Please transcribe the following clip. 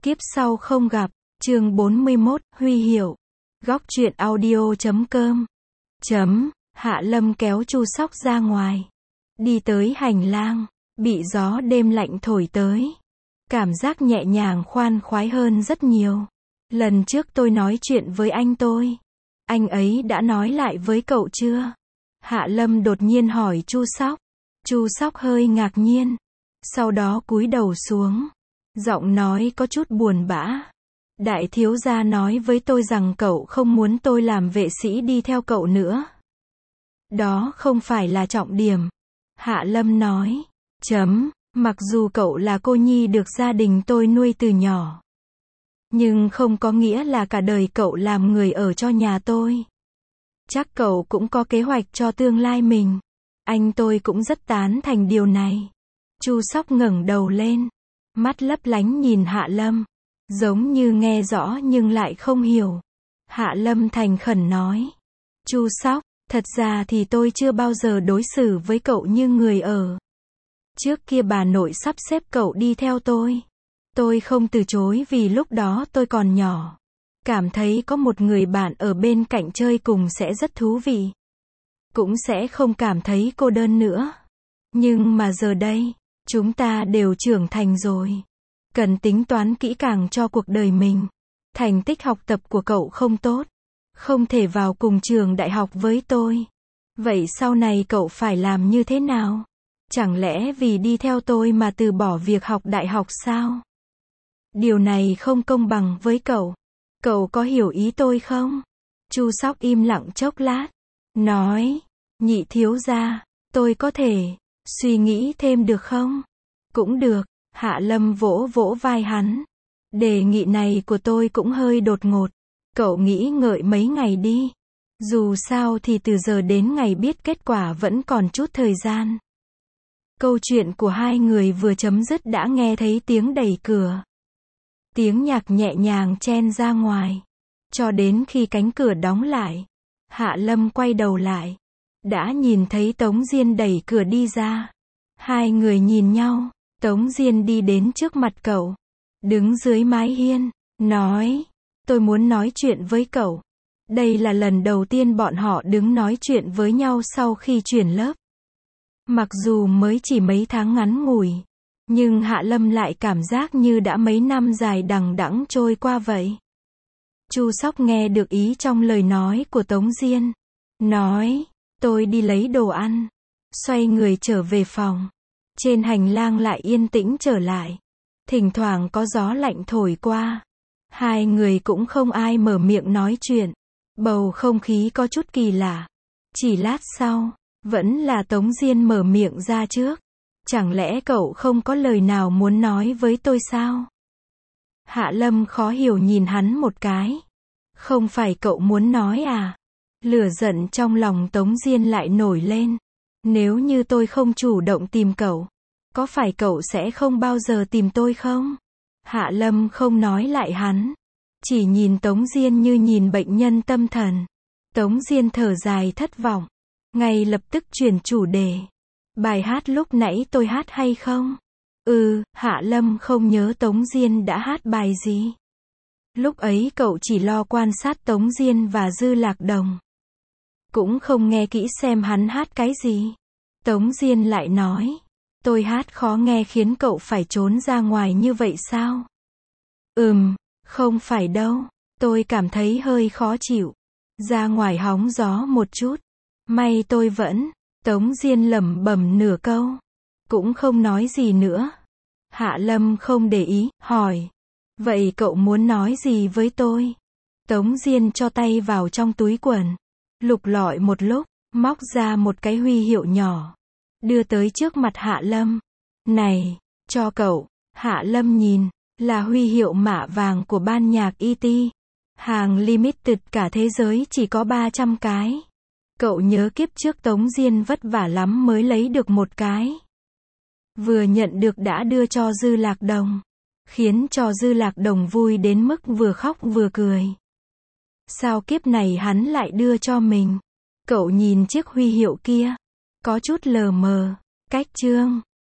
Kiếp sau không gặp, chương 41, huy hiệu. Góc truyện audio.com. Hạ Lâm kéo Chu Sóc ra ngoài. Đi tới hành lang, bị gió đêm lạnh thổi tới. Cảm giác nhẹ nhàng khoan khoái hơn rất nhiều. Lần trước tôi nói chuyện với anh tôi. Anh ấy đã nói lại với cậu chưa? Hạ Lâm đột nhiên hỏi Chu Sóc. Chu Sóc hơi ngạc nhiên. Sau đó cúi đầu xuống. Giọng nói có chút buồn bã. Đại thiếu gia nói với tôi rằng cậu không muốn tôi làm vệ sĩ đi theo cậu nữa. Đó không phải là trọng điểm. Hạ Lâm nói. Mặc dù cậu là cô nhi được gia đình tôi nuôi từ nhỏ. Nhưng không có nghĩa là cả đời cậu làm người ở cho nhà tôi. Chắc cậu cũng có kế hoạch cho tương lai mình. Anh tôi cũng rất tán thành điều này. Chu Sóc ngẩng đầu lên. Mắt lấp lánh nhìn Hạ Lâm. Giống như nghe rõ nhưng lại không hiểu. Hạ Lâm thành khẩn nói. Chu Sóc, thật ra thì tôi chưa bao giờ đối xử với cậu như người ở. Trước kia bà nội sắp xếp cậu đi theo tôi. Tôi không từ chối vì lúc đó tôi còn nhỏ. Cảm thấy có một người bạn ở bên cạnh chơi cùng sẽ rất thú vị. Cũng sẽ không cảm thấy cô đơn nữa. Nhưng mà giờ đây, chúng ta đều trưởng thành rồi. Cần tính toán kỹ càng cho cuộc đời mình. Thành tích học tập của cậu không tốt. Không thể vào cùng trường đại học với tôi. Vậy sau này cậu phải làm như thế nào? Chẳng lẽ vì đi theo tôi mà từ bỏ việc học đại học sao? Điều này không công bằng với cậu. Cậu có hiểu ý tôi không? Chu Sóc im lặng chốc lát. Nói. Nhị thiếu gia, tôi có thể suy nghĩ thêm được không? Cũng được. Hạ Lâm vỗ vỗ vai hắn. Đề nghị này của tôi cũng hơi đột ngột. Cậu nghĩ ngợi mấy ngày đi. Dù sao thì từ giờ đến ngày biết kết quả vẫn còn chút thời gian. Câu chuyện của hai người vừa chấm dứt đã nghe thấy tiếng đẩy cửa. Tiếng nhạc nhẹ nhàng chen ra ngoài. Cho đến khi cánh cửa đóng lại. Hạ Lâm quay đầu lại. Đã nhìn thấy Tống Diên đẩy cửa đi ra. Hai người nhìn nhau. Tống Diên đi đến trước mặt cậu. Đứng dưới mái hiên. Nói. Tôi muốn nói chuyện với cậu. Đây là lần đầu tiên bọn họ đứng nói chuyện với nhau sau khi chuyển lớp. Mặc dù mới chỉ mấy tháng ngắn ngủi. Nhưng Hạ Lâm lại cảm giác như đã mấy năm dài đằng đẵng trôi qua vậy. Chu Sóc nghe được ý trong lời nói của Tống Diên. Nói. Tôi đi lấy đồ ăn. Xoay người trở về phòng. Trên hành lang lại yên tĩnh trở lại. Thỉnh thoảng có gió lạnh thổi qua. Hai người cũng không ai mở miệng nói chuyện. Bầu không khí có chút kỳ lạ. Chỉ lát sau, vẫn là Tống Diên mở miệng ra trước. Chẳng lẽ cậu không có lời nào muốn nói với tôi sao? Hạ Lâm khó hiểu nhìn hắn một cái. Không phải cậu muốn nói à? Lửa giận trong lòng Tống Diên lại nổi lên. Nếu như tôi không chủ động tìm cậu, có phải cậu sẽ không bao giờ tìm tôi không? Hạ Lâm không nói lại hắn. Chỉ nhìn Tống Diên như nhìn bệnh nhân tâm thần. Tống Diên thở dài thất vọng. Ngay lập tức chuyển chủ đề. Bài hát lúc nãy tôi hát hay không? Hạ Lâm không nhớ Tống Diên đã hát bài gì. Lúc ấy cậu chỉ lo quan sát Tống Diên và Dư Lạc Đồng. Cũng không nghe kỹ xem hắn hát cái gì. Tống Diên lại nói. Tôi hát khó nghe khiến cậu phải trốn ra ngoài như vậy sao? Không phải đâu. Tôi cảm thấy hơi khó chịu. Ra ngoài hóng gió một chút. May tôi vẫn. Tống Diên lẩm bẩm nửa câu. Cũng không nói gì nữa. Hạ Lâm không để ý, hỏi. Vậy cậu muốn nói gì với tôi? Tống Diên cho tay vào trong túi quần. Lục lọi một lúc, móc ra một cái huy hiệu nhỏ. Đưa tới trước mặt Hạ Lâm. Này, cho cậu. Hạ Lâm nhìn. Là huy hiệu mạ vàng của ban nhạc E.T. Hàng limited cả thế giới chỉ có 300 cái. Cậu nhớ kiếp trước Tống Diên vất vả lắm mới lấy được một cái. Vừa nhận được đã đưa cho Dư Lạc Đồng. Khiến cho Dư Lạc Đồng vui đến mức vừa khóc vừa cười. Sao kiếp này hắn lại đưa cho mình? Cậu nhìn chiếc huy hiệu kia. Có chút lờ mờ. Cách chương.